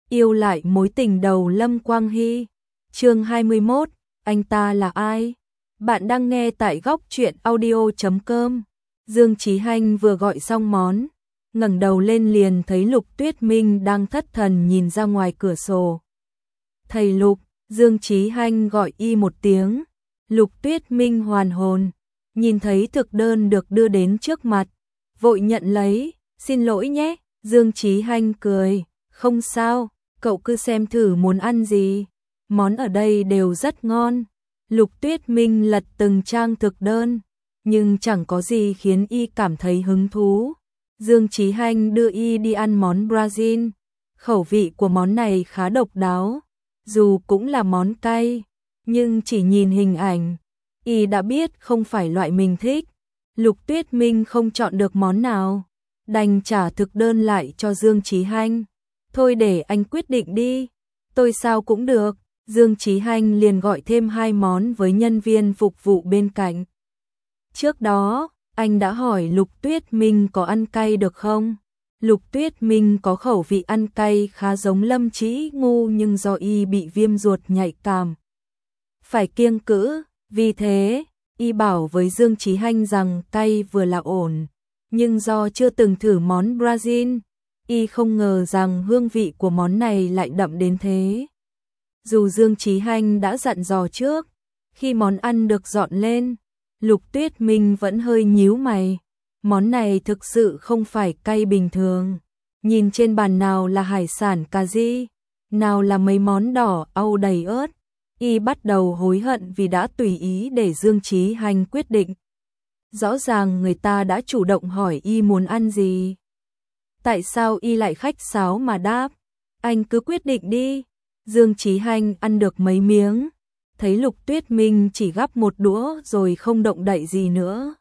yêu lại mối tình đầu Lâm Quang Hy. Chương 21, anh ta là ai? Bạn đang nghe tại góc truyện audio.com. Dương Chí Hanh vừa gọi xong món, ngẩng đầu lên liền thấy Lục Tuyết Minh đang thất thần nhìn ra ngoài cửa sổ. Thầy Lục, Dương Chí Hanh gọi y một tiếng. Lục Tuyết Minh hoàn hồn, nhìn thấy thực đơn được đưa đến trước mặt, vội nhận lấy, xin lỗi nhé. Dương Chí Hanh cười, không sao, cậu cứ xem thử muốn ăn gì, món ở đây đều rất ngon. Lục Tuyết Minh lật từng trang thực đơn, nhưng chẳng có gì khiến y cảm thấy hứng thú. Dương Chí Hanh đưa y đi ăn món Brazil, khẩu vị của món này khá độc đáo, dù cũng là món cay, nhưng chỉ nhìn hình ảnh, y đã biết không phải loại mình thích. Lục Tuyết Minh không chọn được món nào, đành trả thực đơn lại cho Dương Chí Hanh. Thôi để anh quyết định đi, tôi sao cũng được. Dương Chí Hanh liền gọi thêm 2 món với nhân viên phục vụ bên cạnh. Trước đó, anh đã hỏi Lục Tuyết Minh có ăn cay được không? Lục Tuyết Minh có khẩu vị ăn cay khá giống Lâm Chí Ngu, nhưng do y bị viêm ruột nhạy cảm, phải kiêng cữ, vì thế y bảo với Dương Chí Hanh rằng cay vừa là ổn, nhưng do chưa từng thử món Brazil, y không ngờ rằng hương vị của món này lại đậm đến thế. Dù Dương Chí Hanh đã dặn dò trước, khi món ăn được dọn lên, Lục Tuyết Minh vẫn hơi nhíu mày. Món này thực sự không phải cay bình thường. Nhìn trên bàn nào là hải sản cà ri, nào là mấy món đỏ au đầy ớt, y bắt đầu hối hận vì đã tùy ý để Dương Chí Hanh quyết định. Rõ ràng người ta đã chủ động hỏi y muốn ăn gì. Tại sao y lại khách sáo mà đáp, anh cứ quyết định đi. Dương Chí Hanh ăn được mấy miếng, thấy Lục Tuyết Minh chỉ gắp một đũa rồi không động đậy gì nữa,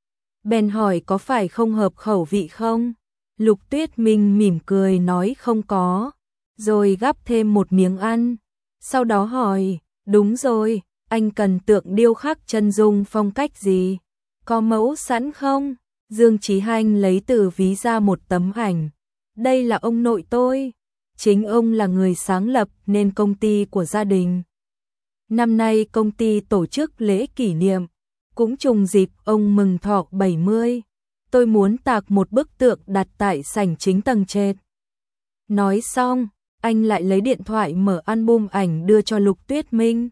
bèn hỏi có phải không hợp khẩu vị không? Lục Tuyết Minh mỉm cười nói không có, rồi gắp thêm một miếng ăn. Sau đó hỏi, đúng rồi, anh cần tượng điêu khắc chân dung phong cách gì? Có mẫu sẵn không? Dương Chí Hanh lấy từ ví ra một tấm ảnh. Đây là ông nội tôi. Chính ông là người sáng lập nên công ty của gia đình. Năm nay công ty tổ chức lễ kỷ niệm, cũng trùng dịp ông mừng thọ 70. Tôi muốn tạc một bức tượng đặt tại sảnh chính tầng trệt. Nói xong, anh lại lấy điện thoại mở album ảnh đưa cho Lục Tuyết Minh.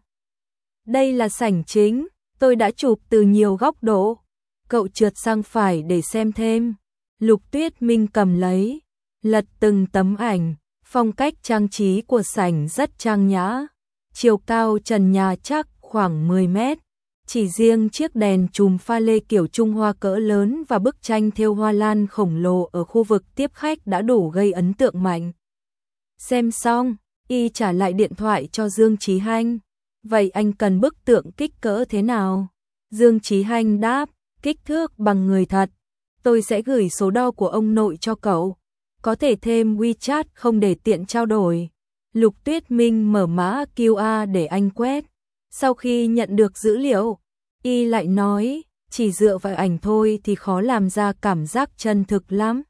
Đây là sảnh chính, tôi đã chụp từ nhiều góc độ. Cậu trượt sang phải để xem thêm. Lục Tuyết Minh cầm lấy, lật từng tấm ảnh. Phong cách trang trí của sảnh rất trang nhã. Chiều cao trần nhà chắc khoảng 10 mét. Chỉ riêng chiếc đèn chùm pha lê kiểu Trung Hoa cỡ lớn và bức tranh thêu hoa lan khổng lồ ở khu vực tiếp khách đã đủ gây ấn tượng mạnh. Xem xong, y trả lại điện thoại cho Dương Chí Hanh. Vậy anh cần bức tượng kích cỡ thế nào? Dương Chí Hanh đáp, kích thước bằng người thật. Tôi sẽ gửi số đo của ông nội cho cậu. Có thể thêm WeChat không để tiện trao đổi. Lục Tuyết Minh mở mã QR để anh quét. Sau khi nhận được dữ liệu, y lại nói, chỉ dựa vào ảnh thôi thì khó làm ra cảm giác chân thực lắm.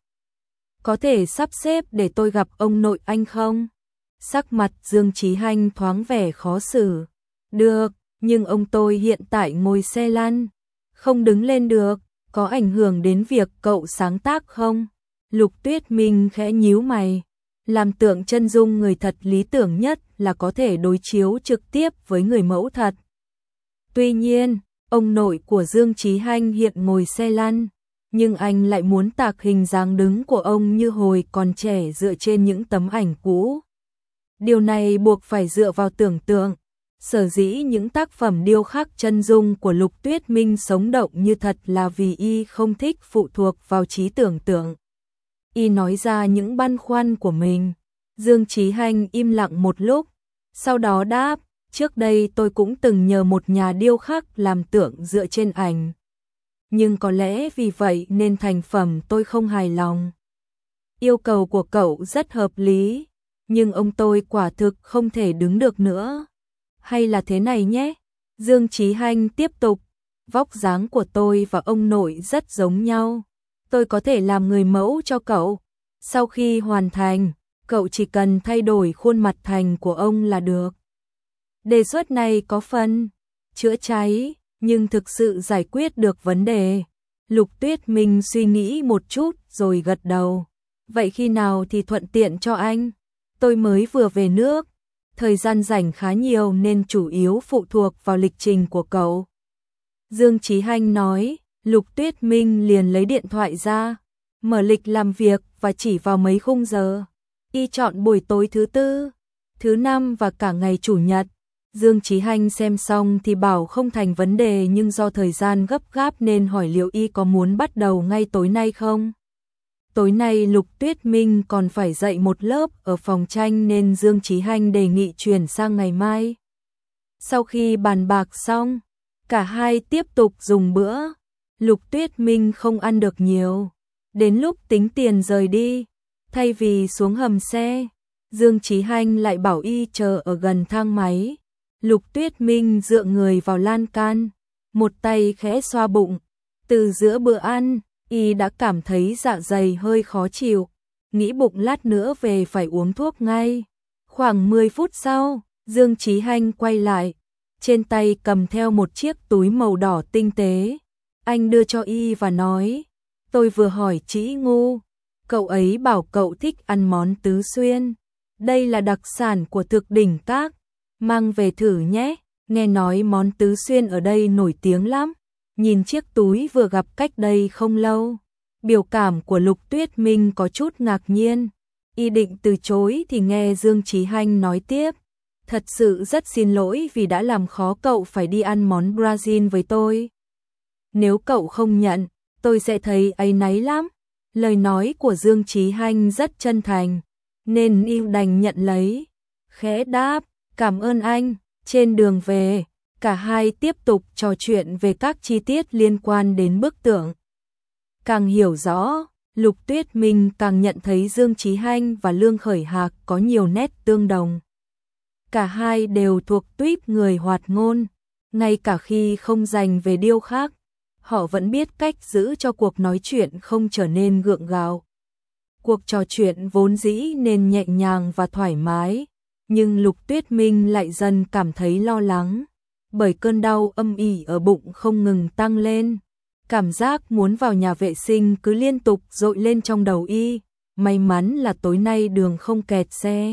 Có thể sắp xếp để tôi gặp ông nội anh không? Sắc mặt Dương Chí Hanh thoáng vẻ khó xử. Được, nhưng ông tôi hiện tại ngồi xe lăn, không đứng lên được, có ảnh hưởng đến việc cậu sáng tác không? Lục Tuyết Minh khẽ nhíu mày, làm tượng chân dung người thật lý tưởng nhất là có thể đối chiếu trực tiếp với người mẫu thật. Tuy nhiên, ông nội của Dương Chí Hanh hiện ngồi xe lăn, nhưng anh lại muốn tạc hình dáng đứng của ông như hồi còn trẻ dựa trên những tấm ảnh cũ. Điều này buộc phải dựa vào tưởng tượng. Sở dĩ những tác phẩm điêu khắc chân dung của Lục Tuyết Minh sống động như thật là vì y không thích phụ thuộc vào trí tưởng tượng. Y nói ra những băn khoăn của mình. Dương Chí Hanh im lặng một lúc, sau đó đáp, trước đây tôi cũng từng nhờ một nhà điêu khắc làm tượng dựa trên ảnh. Nhưng có lẽ vì vậy nên thành phẩm tôi không hài lòng. Yêu cầu của cậu rất hợp lý, nhưng ông tôi quả thực không thể đứng được nữa. Hay là thế này nhé, Dương Chí Hanh tiếp tục, vóc dáng của tôi và ông nội rất giống nhau. Tôi có thể làm người mẫu cho cậu. Sau khi hoàn thành, cậu chỉ cần thay đổi khuôn mặt thành của ông là được. Đề xuất này có phần chữa cháy, nhưng thực sự giải quyết được vấn đề. Lục Tuyết Minh suy nghĩ một chút rồi gật đầu. Vậy khi nào thì thuận tiện cho anh? Tôi mới vừa về nước, thời gian rảnh khá nhiều nên chủ yếu phụ thuộc vào lịch trình của cậu. Dương Chí Hanh nói, Lục Tuyết Minh liền lấy điện thoại ra, mở lịch làm việc và chỉ vào mấy khung giờ. Y chọn buổi tối thứ tư, thứ năm và cả ngày chủ nhật. Dương Chí Hanh xem xong thì bảo không thành vấn đề, nhưng do thời gian gấp gáp nên hỏi liệu Y có muốn bắt đầu ngay tối nay không. Tối nay Lục Tuyết Minh còn phải dạy một lớp ở phòng tranh nên Dương Chí Hanh đề nghị chuyển sang ngày mai. Sau khi bàn bạc xong, cả hai tiếp tục dùng bữa. Lục Tuyết Minh không ăn được nhiều. Đến lúc tính tiền rời đi, thay vì xuống hầm xe, Dương Chí Hanh lại bảo Y chờ ở gần thang máy. Lục Tuyết Minh dựa người vào lan can, một tay khẽ xoa bụng. Từ giữa bữa ăn, Y đã cảm thấy dạ dày hơi khó chịu, nghĩ bụng lát nữa về phải uống thuốc ngay. Khoảng 10 phút sau, Dương Chí Hanh quay lại, trên tay cầm theo một chiếc túi màu đỏ tinh tế. Anh đưa cho Y và nói, tôi vừa hỏi Chí Ngu, cậu ấy bảo cậu thích ăn món tứ xuyên. Đây là đặc sản của Thực Đỉnh Các, mang về thử nhé, nghe nói món tứ xuyên ở đây nổi tiếng lắm. Nhìn chiếc túi vừa gặp cách đây không lâu, biểu cảm của Lục Tuyết Minh có chút ngạc nhiên. Y định từ chối thì nghe Dương Chí Hanh nói tiếp, thật sự rất xin lỗi vì đã làm khó cậu phải đi ăn món Brazil với tôi. Nếu cậu không nhận, tôi sẽ thấy áy náy lắm. Lời nói của Dương Chí Hanh rất chân thành, nên Y đành nhận lấy, khẽ đáp, cảm ơn anh. Trên đường về, cả hai tiếp tục trò chuyện về các chi tiết liên quan đến bức tượng. Càng hiểu rõ, Lục Tuyết Minh càng nhận thấy Dương Chí Hanh và Lương Khởi Hạc có nhiều nét tương đồng. Cả hai đều thuộc tuýp người hoạt ngôn, ngay cả khi không dành về điêu khắc, họ vẫn biết cách giữ cho cuộc nói chuyện không trở nên gượng gạo. Cuộc trò chuyện vốn dĩ nên nhẹ nhàng và thoải mái, nhưng Lục Tuyết Minh lại dần cảm thấy lo lắng, bởi cơn đau âm ỉ ở bụng không ngừng tăng lên. Cảm giác muốn vào nhà vệ sinh cứ liên tục dội lên trong đầu Y. May mắn là tối nay đường không kẹt xe.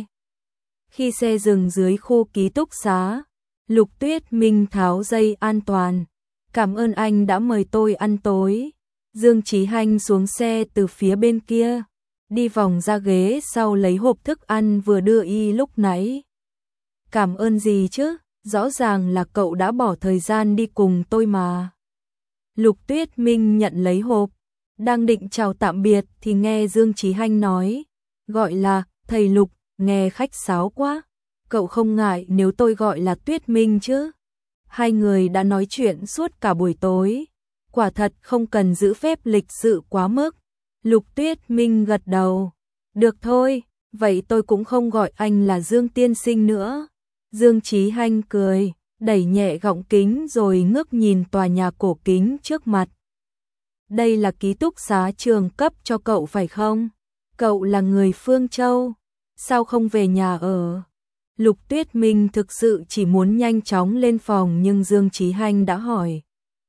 Khi xe dừng dưới khu ký túc xá, Lục Tuyết Minh tháo dây an toàn. Cảm ơn anh đã mời tôi ăn tối. Dương Chí Hanh xuống xe từ phía bên kia, đi vòng ra ghế sau lấy hộp thức ăn vừa đưa Y lúc nãy. Cảm ơn gì chứ, rõ ràng là cậu đã bỏ thời gian đi cùng tôi mà. Lục Tuyết Minh nhận lấy hộp, đang định chào tạm biệt thì nghe Dương Chí Hanh nói, gọi là thầy Lục, nghe khách sáo quá. Cậu không ngại nếu tôi gọi là Tuyết Minh chứ? Hai người đã nói chuyện suốt cả buổi tối, quả thật không cần giữ phép lịch sự quá mức. Lục Tuyết Minh gật đầu, được thôi, vậy tôi cũng không gọi anh là Dương tiên sinh nữa. Dương Chí Hanh cười, đẩy nhẹ gọng kính rồi ngước nhìn tòa nhà cổ kính trước mặt. Đây là ký túc xá trường cấp cho cậu phải không? Cậu là người Phương Châu, sao không về nhà ở? Lục Tuyết Minh thực sự chỉ muốn nhanh chóng lên phòng nhưng Dương Chí Hanh đã hỏi.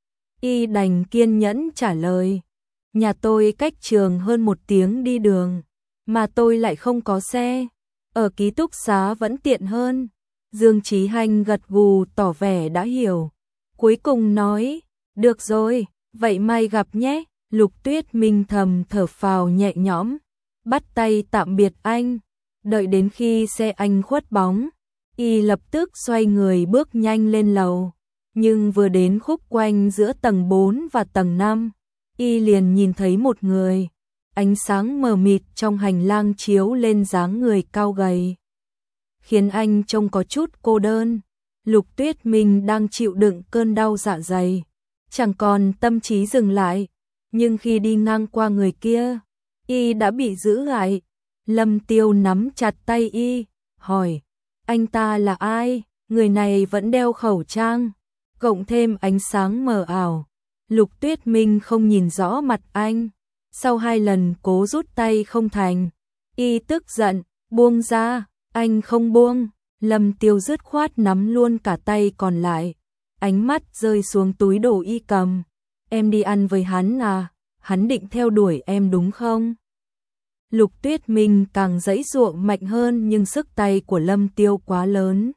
Y đành kiên nhẫn trả lời, nhà tôi cách trường hơn 1 tiếng đi đường, mà tôi lại không có xe, ở ký túc xá vẫn tiện hơn. Dương Chí Hanh gật gù tỏ vẻ đã hiểu, cuối cùng nói, được rồi, vậy mai gặp nhé. Lục Tuyết Minh thầm thở phào nhẹ nhõm, bắt tay tạm biệt anh. Đợi đến khi xe anh khuất bóng, Y lập tức xoay người bước nhanh lên lầu, nhưng vừa đến khúc quanh giữa tầng 4 và tầng 5, Y liền nhìn thấy một người, ánh sáng mờ mịt trong hành lang chiếu lên dáng người cao gầy, khiến anh trông có chút cô đơn. Lục Tuyết Minh đang chịu đựng cơn đau dạ dày, chẳng còn tâm trí dừng lại, nhưng khi đi ngang qua người kia, Y đã bị giữ lại. Lâm Tiêu nắm chặt tay Y, hỏi, anh ta là ai? Người này vẫn đeo khẩu trang, cộng thêm ánh sáng mờ ảo. Lục Tuyết Minh không nhìn rõ mặt anh, sau 2 lần cố rút tay không thành, Y tức giận, Buông ra, anh không buông. Lâm Tiêu dứt khoát nắm luôn cả tay còn lại. Ánh mắt rơi xuống túi đồ y cầm. Em đi ăn với hắn à? Hắn định theo đuổi em đúng không? Lục Tuyết Minh càng giãy giụa mạnh hơn nhưng sức tay của Lâm Tiêu quá lớn.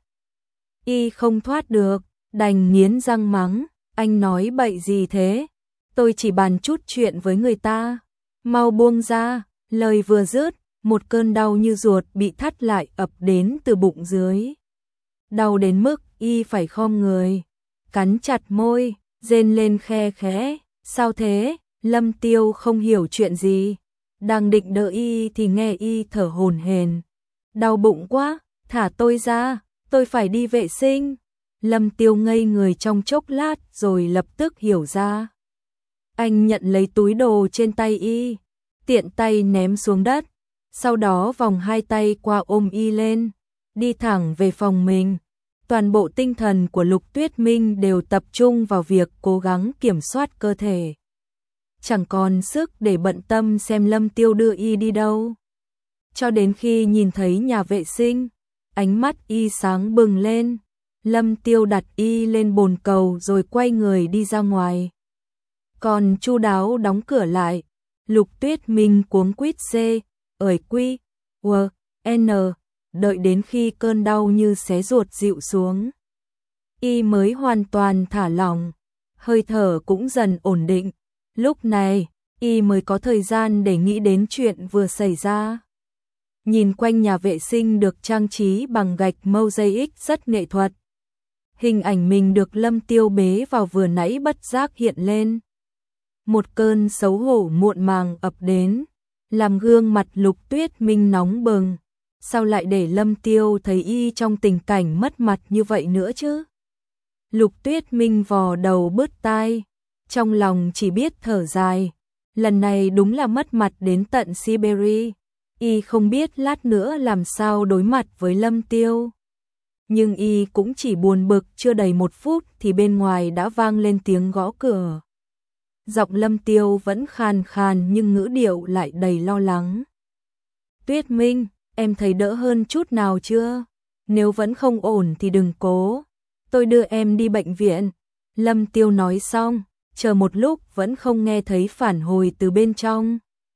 Y không thoát được, đành nghiến răng mắng. Anh nói bậy gì thế? Tôi chỉ bàn chút chuyện với người ta. Mau buông ra. Lời vừa dứt, một cơn đau như ruột bị thắt lại ập đến từ bụng dưới. Đau đến mức Y phải khom người, cắn chặt môi, rên lên khe khẽ. Sao thế? Lâm Tiêu không hiểu chuyện gì. Đang định đỡ Y thì nghe Y thở hổn hển. Đau bụng quá, thả tôi ra, tôi phải đi vệ sinh. Lâm Tiêu ngây người trong chốc lát rồi lập tức hiểu ra. Anh nhận lấy túi đồ trên tay Y, tiện tay ném xuống đất, sau đó vòng hai tay qua ôm Y lên, đi thẳng về phòng mình. Toàn bộ tinh thần của Lục Tuyết Minh đều tập trung vào việc cố gắng kiểm soát cơ thể. Chẳng còn sức để bận tâm xem Lâm Tiêu đưa Y đi đâu. Cho đến khi nhìn thấy nhà vệ sinh, ánh mắt Y sáng bừng lên. Lâm Tiêu đặt Y lên bồn cầu rồi quay người đi ra ngoài. Còn chu đáo đóng cửa lại. Lục Tuyết Minh cuống quýt quy, n, đợi đến khi cơn đau như xé ruột dịu xuống. Y mới hoàn toàn thả lỏng, hơi thở cũng dần ổn định. Lúc này, Y mới có thời gian để nghĩ đến chuyện vừa xảy ra. Nhìn quanh nhà vệ sinh được trang trí bằng gạch mosaic rất nghệ thuật. Hình ảnh mình được Lâm Tiêu bế vào vừa nãy bất giác hiện lên. Một cơn xấu hổ muộn màng ập đến, làm gương mặt Lục Tuyết Minh nóng bừng. Sao lại để Lâm Tiêu thấy Y trong tình cảnh mất mặt như vậy nữa chứ? Lục Tuyết Minh vò đầu bứt tai, trong lòng chỉ biết thở dài. Lần này đúng là mất mặt đến tận Siberia. Y không biết lát nữa làm sao đối mặt với Lâm Tiêu. Nhưng Y cũng chỉ buồn bực chưa đầy 1 phút thì bên ngoài đã vang lên tiếng gõ cửa. Giọng Lâm Tiêu vẫn khàn khàn nhưng ngữ điệu lại đầy lo lắng. Tuyết Minh, em thấy đỡ hơn chút nào chưa? Nếu vẫn không ổn thì đừng cố. Tôi đưa em đi bệnh viện. Lâm Tiêu nói xong, chờ một lúc vẫn không nghe thấy phản hồi từ bên trong.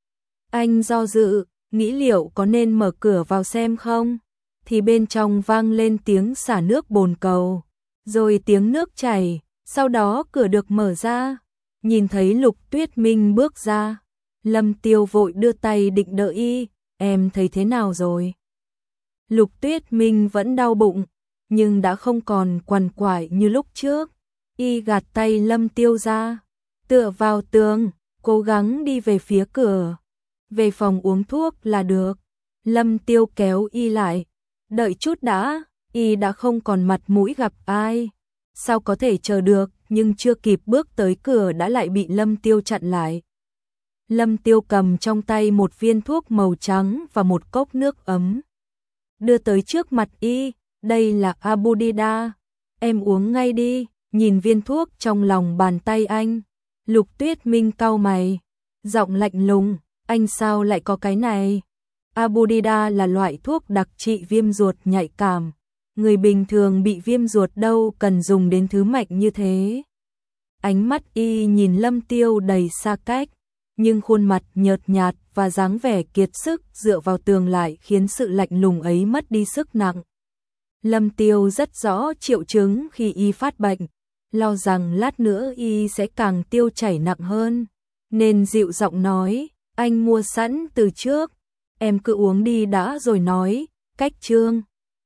Anh do dự, nghĩ liệu có nên mở cửa vào xem không? Thì bên trong vang lên tiếng xả nước bồn cầu, rồi tiếng nước chảy, sau đó cửa được mở ra. Nhìn thấy Lục Tuyết Minh bước ra, Lâm Tiêu vội đưa tay định đỡ Y. Em thấy thế nào rồi? Lục Tuyết Minh vẫn đau bụng, nhưng đã không còn quằn quại như lúc trước. Y gạt tay Lâm Tiêu ra, tựa vào tường, cố gắng đi về phía cửa. Về phòng uống thuốc là được. Lâm Tiêu kéo Y lại. Đợi chút đã, Y đã không còn mặt mũi gặp ai. Sao có thể chờ được, nhưng chưa kịp bước tới cửa đã lại bị Lâm Tiêu chặn lại. Lâm Tiêu cầm trong tay một viên thuốc màu trắng và một cốc nước ấm. Đưa tới trước mặt Y, đây là Abudida. Em uống ngay đi. Nhìn viên thuốc trong lòng bàn tay anh, Lục Tuyết Minh cau mày, giọng lạnh lùng, anh sao lại có cái này? Abudida là loại thuốc đặc trị viêm ruột nhạy cảm. Người bình thường bị viêm ruột đâu cần dùng đến thứ mạnh như thế. Ánh mắt Y nhìn Lâm Tiêu đầy xa cách, nhưng khuôn mặt nhợt nhạt và dáng vẻ kiệt sức dựa vào tường lại khiến sự lạnh lùng ấy mất đi sức nặng. Lâm Tiêu rất rõ triệu chứng khi Y phát bệnh, lo rằng lát nữa Y sẽ càng tiêu chảy nặng hơn, nên dịu giọng nói, anh mua sẵn từ trước, em cứ uống đi đã rồi nói. Cách chương